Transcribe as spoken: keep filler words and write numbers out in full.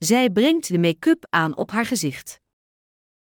Zij brengt de make-up aan op haar gezicht.